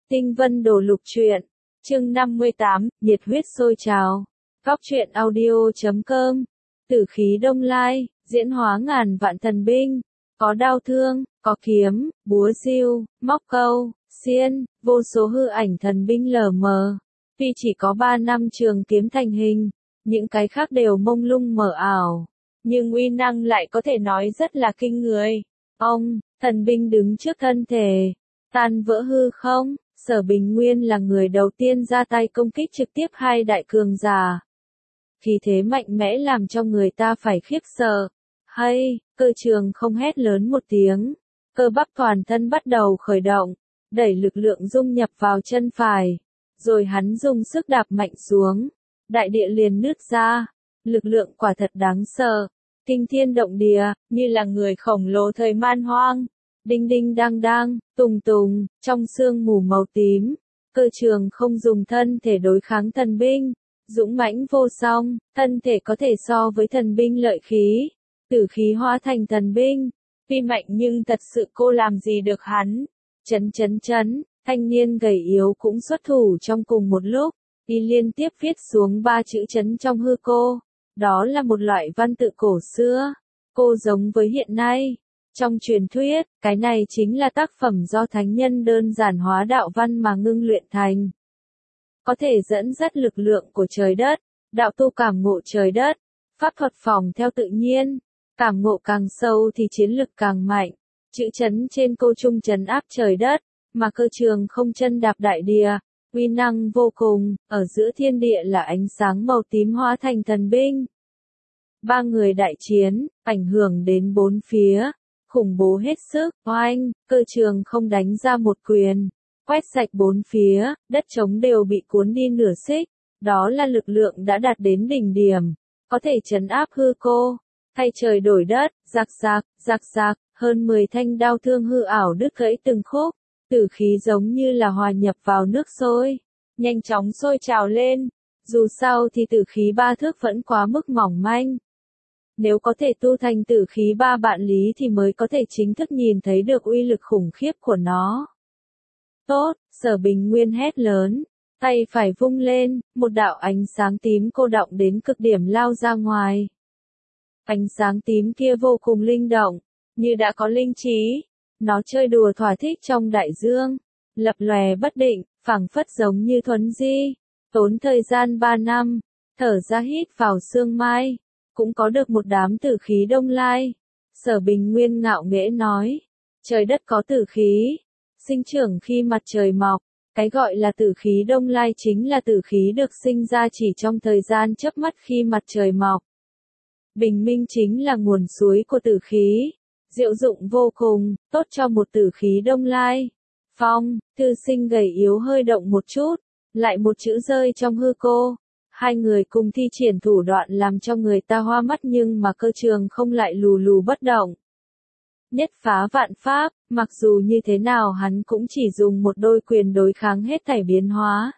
Tinh Vân Đồ Lục Truyện, chương 58, nhiệt huyết sôi trào. Góc truyện audio.com. Tử khí đông lai, diễn hóa ngàn vạn thần binh, có đao thương, có kiếm, búa diêu, móc câu, xiên, vô số hư ảnh thần binh lờ mờ. Tuy chỉ có 3 năm trường kiếm thành hình, những cái khác đều mông lung mờ ảo, nhưng uy năng lại có thể nói rất là kinh người. Thần binh đứng trước thân thể, tan vỡ hư không. Sở Bình Nguyên là người đầu tiên ra tay công kích trực tiếp hai đại cường giả. Khí thế mạnh mẽ làm cho người ta phải khiếp sợ. Hay, Cơ Trường không hét lớn một tiếng. Cơ bắp toàn thân bắt đầu khởi động, đẩy lực lượng dung nhập vào chân phải. Rồi hắn dùng sức đạp mạnh xuống. Đại địa liền nứt ra. Lực lượng quả thật đáng sợ. Kinh thiên động địa, như là người khổng lồ thời man hoang. Đinh đinh đang đang, tùng tùng, trong sương mù màu tím, Cơ Trường không dùng thân thể đối kháng thần binh, dũng mãnh vô song, thân thể có thể so với thần binh lợi khí, tử khí hóa thành thần binh, tuy mạnh nhưng thật sự cô làm gì được hắn. Chấn, thanh niên gầy yếu cũng xuất thủ trong cùng một lúc, y liên tiếp viết xuống 3 chữ chấn trong hư cô, đó là một loại văn tự cổ xưa, cô giống với hiện nay. Trong truyền thuyết, cái này chính là tác phẩm do thánh nhân đơn giản hóa đạo văn mà ngưng luyện thành. Có thể dẫn dắt lực lượng của trời đất, đạo tu cảm ngộ trời đất, pháp thuật phòng theo tự nhiên, cảm ngộ càng sâu thì chiến lực càng mạnh. Chữ chấn trên cô trung chấn áp trời đất, mà Cơ Trường không chân đạp đại địa, uy năng vô cùng, ở giữa thiên địa là ánh sáng màu tím hóa thành thần binh. 3 người đại chiến, ảnh hưởng đến 4 phía. Khủng bố hết sức, oanh, Cơ Trường không đánh ra một quyền, quét sạch 4 phía, đất trống đều bị cuốn đi nửa xích, đó là lực lượng đã đạt đến đỉnh điểm, có thể trấn áp hư cô, thay trời đổi đất, rạc rạc, hơn 10 thanh đao thương hư ảo đứt gãy từng khúc, tử khí giống như là hòa nhập vào nước sôi, nhanh chóng sôi trào lên, dù sao thì tử khí 3 thước vẫn quá mức mỏng manh. Nếu có thể tu thành tử khí 3 vạn lý thì mới có thể chính thức nhìn thấy được uy lực khủng khiếp của nó. Tốt, Sở Bình Nguyên hét lớn, tay phải vung lên, một đạo ánh sáng tím cô đọng đến cực điểm lao ra ngoài. Ánh sáng tím kia vô cùng linh động, như đã có linh trí, nó chơi đùa thỏa thích trong đại dương, lập lòe bất định, phảng phất giống như thuấn di, tốn thời gian 3 năm, thở ra hít vào sương mai. Cũng có được một đám tử khí đông lai. Sở Bình Nguyên ngạo nghễ nói, trời đất có tử khí, sinh trưởng khi mặt trời mọc, cái gọi là tử khí đông lai chính là tử khí được sinh ra chỉ trong thời gian chớp mắt khi mặt trời mọc. Bình minh chính là nguồn suối của tử khí, diệu dụng vô cùng, tốt cho một tử khí đông lai. Phong, Thư Sinh gầy yếu hơi động một chút, lại một chữ rơi trong hư cô. Hai người cùng thi triển thủ đoạn làm cho người ta hoa mắt nhưng mà Cơ Trường không lại lù lù bất động. Nhất phá vạn pháp, mặc dù như thế nào hắn cũng chỉ dùng một đôi quyền đối kháng hết thảy biến hóa.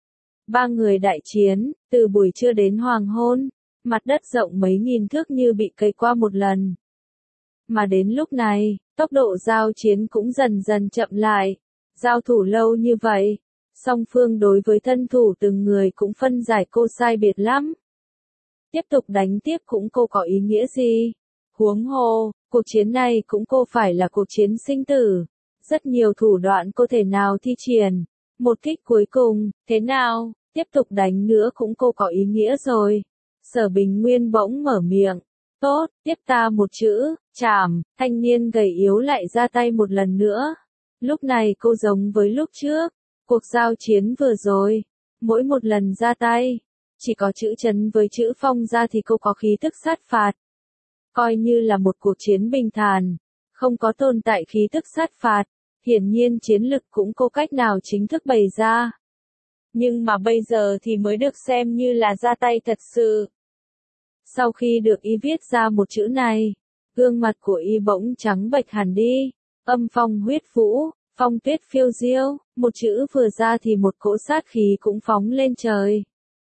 3 người đại chiến, từ buổi trưa đến hoàng hôn, mặt đất rộng mấy nghìn thước như bị cày qua một lần. Mà đến lúc này, tốc độ giao chiến cũng dần dần chậm lại, giao thủ lâu như vậy. Song phương đối với thân thủ từng người cũng phân giải cô sai biệt lắm. Tiếp tục đánh tiếp cũng cô có ý nghĩa gì? Huống hồ, cuộc chiến này cũng cô phải là cuộc chiến sinh tử. Rất nhiều thủ đoạn cô thể nào thi triển. Một kích cuối cùng, thế nào, tiếp tục đánh nữa cũng cô có ý nghĩa rồi. Sở Bình Nguyên bỗng mở miệng. Tốt, tiếp ta một chữ, chảm, thanh niên gầy yếu lại ra tay một lần nữa. Lúc này cô giống với lúc trước. Cuộc giao chiến vừa rồi, mỗi một lần ra tay, chỉ có chữ chấn với chữ phong ra thì cô có khí thức sát phạt. Coi như là một cuộc chiến bình thản, không có tồn tại khí thức sát phạt, hiển nhiên chiến lực cũng có cách nào chính thức bày ra. Nhưng mà bây giờ thì mới được xem như là ra tay thật sự. Sau khi được y viết ra một chữ này, gương mặt của y bỗng trắng bệch hẳn đi, âm phong huyết vũ. Phong tuyết phiêu diêu, một chữ vừa ra thì một cỗ sát khí cũng phóng lên trời.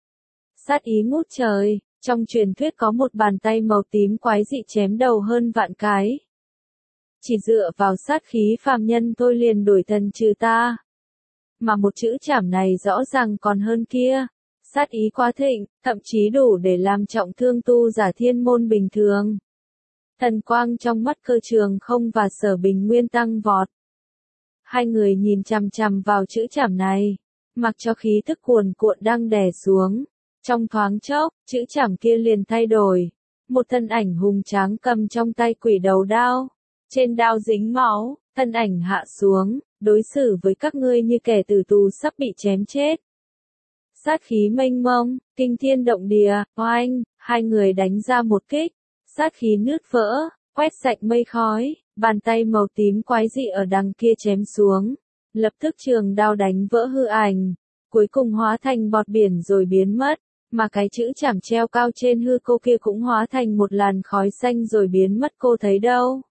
Sát ý ngút trời, trong truyền thuyết có một bàn tay màu tím quái dị chém đầu hơn vạn cái. Chỉ dựa vào sát khí phàm nhân thôi liền đuổi thần trừ ta. mà một chữ chảm này rõ ràng còn hơn kia. Sát ý quá thịnh, thậm chí đủ để làm trọng thương tu giả thiên môn bình thường. Thần quang trong mắt Cơ Trường Không và Sở Bình Nguyên tăng vọt. Hai người nhìn chằm chằm vào chữ chảm này, mặc cho khí thức cuồn cuộn đang đè xuống. Trong thoáng chốc, chữ chảm kia liền thay đổi. Một thân ảnh hùng tráng cầm trong tay quỷ đầu đao. Trên đao dính máu, thân ảnh hạ xuống, đối xử với các ngươi như kẻ tử tù sắp bị chém chết. Sát khí mênh mông, kinh thiên động địa, oanh, hai người đánh ra một kích. Sát khí nứt vỡ, quét sạch mây khói, bàn tay màu tím quái dị ở đằng kia chém xuống. Lập tức trường đao đánh vỡ hư ảnh, cuối cùng hóa thành bọt biển rồi biến mất, mà cái chữ chảm treo cao trên hư cô kia cũng hóa thành một làn khói xanh rồi biến mất, cô thấy đâu.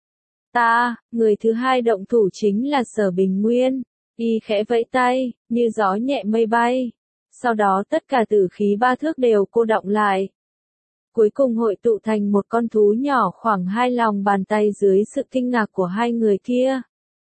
Người thứ hai động thủ chính là Sở Bình Nguyên, y khẽ vẫy tay, như gió nhẹ mây bay. Sau đó tất cả tử khí ba thước đều cô đọng lại. Cuối cùng hội tụ thành một con thú nhỏ khoảng 2 lòng bàn tay dưới sự kinh ngạc của hai người kia.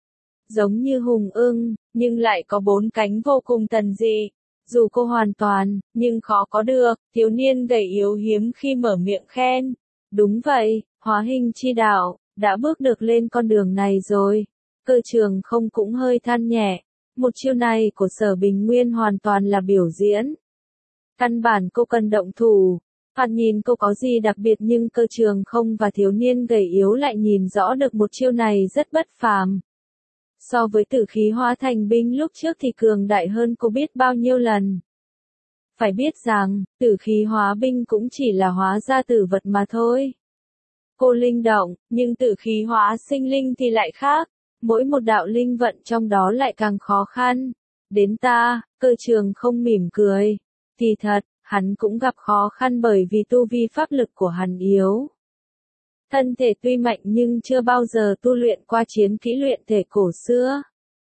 Giống như hùng ưng, nhưng lại có 4 cánh vô cùng thần dị. Dù cô hoàn toàn, nhưng khó có được, thiếu niên gầy yếu hiếm khi mở miệng khen. Đúng vậy, hóa hình chi đạo, đã bước được lên con đường này rồi. Cơ Trường Không cũng hơi than nhẹ. Một chiêu này của Sở Bình Nguyên hoàn toàn là biểu diễn. Căn bản cô cần động thủ. Thoạt nhìn cô có gì đặc biệt nhưng Cơ Trường Không và thiếu niên gầy yếu lại nhìn rõ được một chiêu này rất bất phàm. So với tử khí hóa thành binh lúc trước thì cường đại hơn cô biết bao nhiêu lần. Phải biết rằng, tử khí hóa binh cũng chỉ là hóa ra tử vật mà thôi. Cô linh động, nhưng tử khí hóa sinh linh thì lại khác. Mỗi một đạo linh vận trong đó lại càng khó khăn. Đến Cơ Trường Không mỉm cười. Thì thật, hắn cũng gặp khó khăn bởi vì tu vi pháp lực của hắn yếu. Thân thể tuy mạnh nhưng chưa bao giờ tu luyện qua chiến kỹ luyện thể cổ xưa.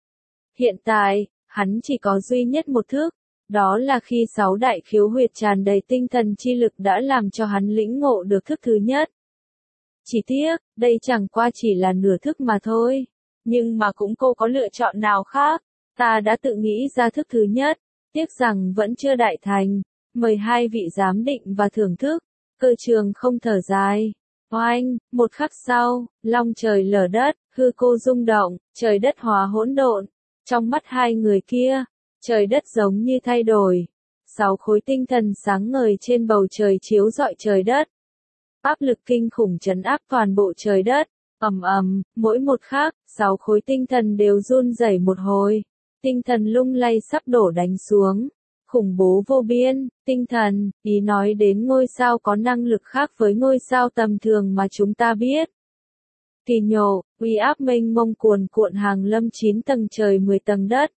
Hiện tại, hắn chỉ có duy nhất một thức, đó là khi 6 đại khiếu huyệt tràn đầy tinh thần chi lực đã làm cho hắn lĩnh ngộ được thức thứ nhất. Chỉ tiếc, đây chẳng qua chỉ là nửa thức mà thôi. Nhưng mà cũng cô có lựa chọn nào khác, ta đã tự nghĩ ra thức thứ nhất, tiếc rằng vẫn chưa đại thành. Mời hai vị giám định và thưởng thức. Cơ Trường Không thở dài. Oanh, một khắc sau, long trời lở đất, hư cô rung động, trời đất hóa hỗn độn. Trong mắt hai người kia, trời đất giống như thay đổi. 6 khối tinh thần sáng ngời trên bầu trời chiếu rọi trời đất. Áp lực kinh khủng trấn áp toàn bộ trời đất. Ầm ầm, mỗi một khắc, 6 khối tinh thần đều run rẩy một hồi. Tinh thần lung lay sắp đổ đánh xuống. Khủng bố vô biên, tinh thần, ý nói đến ngôi sao có năng lực khác với ngôi sao tầm thường mà chúng ta biết. Kỳ nhộ, uy áp mênh mông cuồn cuộn hàng lâm 9 tầng trời 10 tầng đất.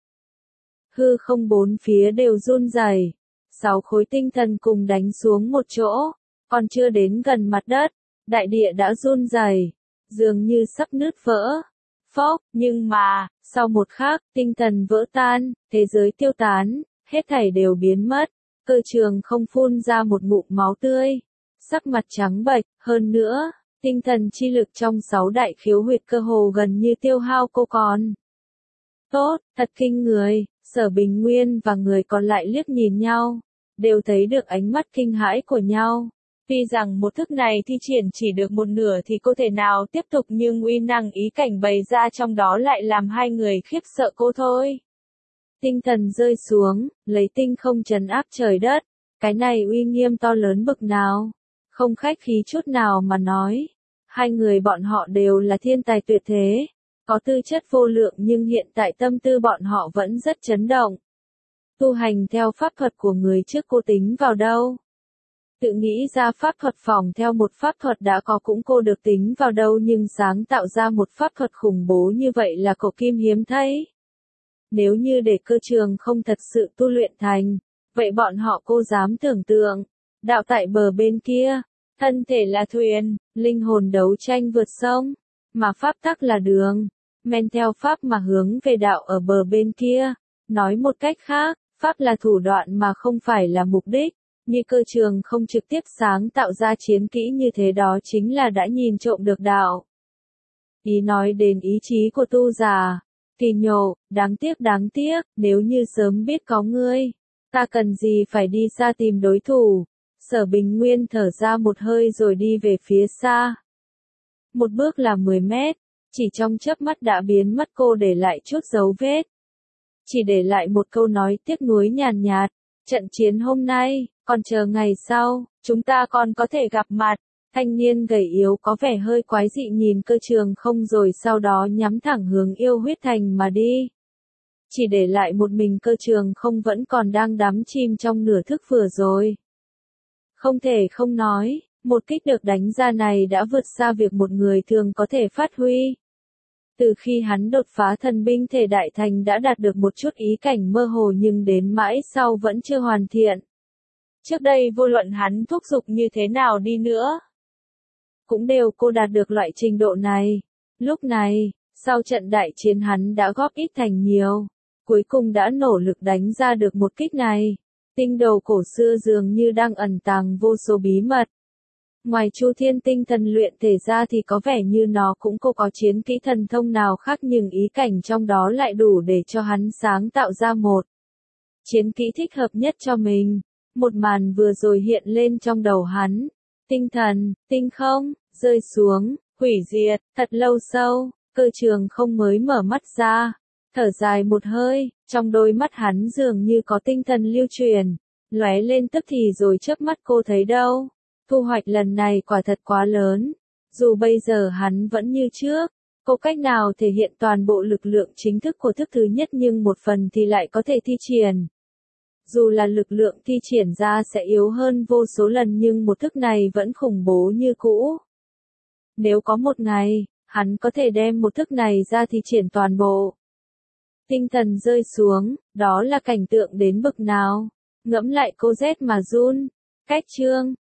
Hư không 4 phía đều run rẩy. 6 khối tinh thần cùng đánh xuống một chỗ, còn chưa đến gần mặt đất, đại địa đã run rẩy, dường như sắp nứt vỡ. Phốc, nhưng mà, sau một khắc, tinh thần vỡ tan, thế giới tiêu tán. Hết thảy đều biến mất, Cơ Trường Không phun ra một ngụm máu tươi, sắc mặt trắng bệch, hơn nữa, tinh thần chi lực trong 6 đại khiếu huyệt cơ hồ gần như tiêu hao cô còn. Tốt, thật kinh người, Sở Bình Nguyên và người còn lại liếc nhìn nhau, đều thấy được ánh mắt kinh hãi của nhau. Tuy rằng một thức này thi triển chỉ được một nửa thì có thể nào tiếp tục nhưng uy năng ý cảnh bày ra trong đó lại làm hai người khiếp sợ cô thôi. Tinh thần rơi xuống, lấy tinh không trấn áp trời đất, cái này uy nghiêm to lớn bực nào, không khách khí chút nào mà nói. Hai người bọn họ đều là thiên tài tuyệt thế, có tư chất vô lượng nhưng hiện tại tâm tư bọn họ vẫn rất chấn động. Tu hành theo pháp thuật của người trước cô tính vào đâu? Tự nghĩ ra pháp thuật phỏng theo một pháp thuật đã có cũng cô được tính vào đâu nhưng sáng tạo ra một pháp thuật khủng bố như vậy là cổ kim hiếm thấy. Nếu như để Cơ Trường Không thật sự tu luyện thành, vậy bọn họ cô dám tưởng tượng, đạo tại bờ bên kia, thân thể là thuyền, linh hồn đấu tranh vượt sông, mà pháp tắc là đường, men theo pháp mà hướng về đạo ở bờ bên kia. Nói một cách khác, pháp là thủ đoạn mà không phải là mục đích, như Cơ Trường Không trực tiếp sáng tạo ra chiến kỹ như thế đó chính là đã nhìn trộm được đạo. Ý nói đến ý chí của tu giả. Kỳ nhổ, đáng tiếc, nếu như sớm biết có ngươi, ta cần gì phải đi xa tìm đối thủ. Sở Bình Nguyên thở ra một hơi rồi đi về phía xa. Một bước là 10 mét, chỉ trong chớp mắt đã biến mất, cô để lại chút dấu vết. Chỉ để lại một câu nói tiếc nuối nhàn nhạt, trận chiến hôm nay, còn chờ ngày sau, chúng ta còn có thể gặp mặt. Thanh niên gầy yếu có vẻ hơi quái dị nhìn Cơ Trường Không rồi sau đó nhắm thẳng hướng Yêu Huyết Thành mà đi. Chỉ để lại một mình Cơ Trường Không vẫn còn đang đắm chìm trong nửa thức vừa rồi. Không thể không nói, một kích được đánh ra này đã vượt xa việc một người thường có thể phát huy. Từ khi hắn đột phá thần binh thể đại thành đã đạt được một chút ý cảnh mơ hồ nhưng đến mãi sau vẫn chưa hoàn thiện. Trước đây vô luận hắn thúc giục như thế nào đi nữa, cũng đều cô đạt được loại trình độ này. Lúc này, sau trận đại chiến hắn đã góp ít thành nhiều, cuối cùng đã nỗ lực đánh ra được một kích này. Tinh đồ cổ xưa dường như đang ẩn tàng vô số bí mật. Ngoài Chu Thiên tinh thần luyện thể ra thì có vẻ như nó cũng có chiến kỹ thần thông nào khác nhưng ý cảnh trong đó lại đủ để cho hắn sáng tạo ra một chiến kỹ thích hợp nhất cho mình. Một màn vừa rồi hiện lên trong đầu hắn. Tinh thần, tinh không, rơi xuống, hủy diệt, thật lâu sâu, Cơ Trường Không mới mở mắt ra. Thở dài một hơi, trong đôi mắt hắn dường như có tinh thần lưu truyền, lóe lên tức thì rồi chớp mắt cô thấy đâu. Thu hoạch lần này quả thật quá lớn. Dù bây giờ hắn vẫn như trước, có cách nào thể hiện toàn bộ lực lượng chính thức của thức thứ nhất nhưng một phần thì lại có thể thi triển. Dù là lực lượng thi triển ra sẽ yếu hơn vô số lần nhưng một thức này vẫn khủng bố như cũ. Nếu có một ngày, hắn có thể đem một thức này ra thi triển toàn bộ. Tinh thần rơi xuống, đó là cảnh tượng đến bực nào. Ngẫm lại cô rét mà run. Cách chương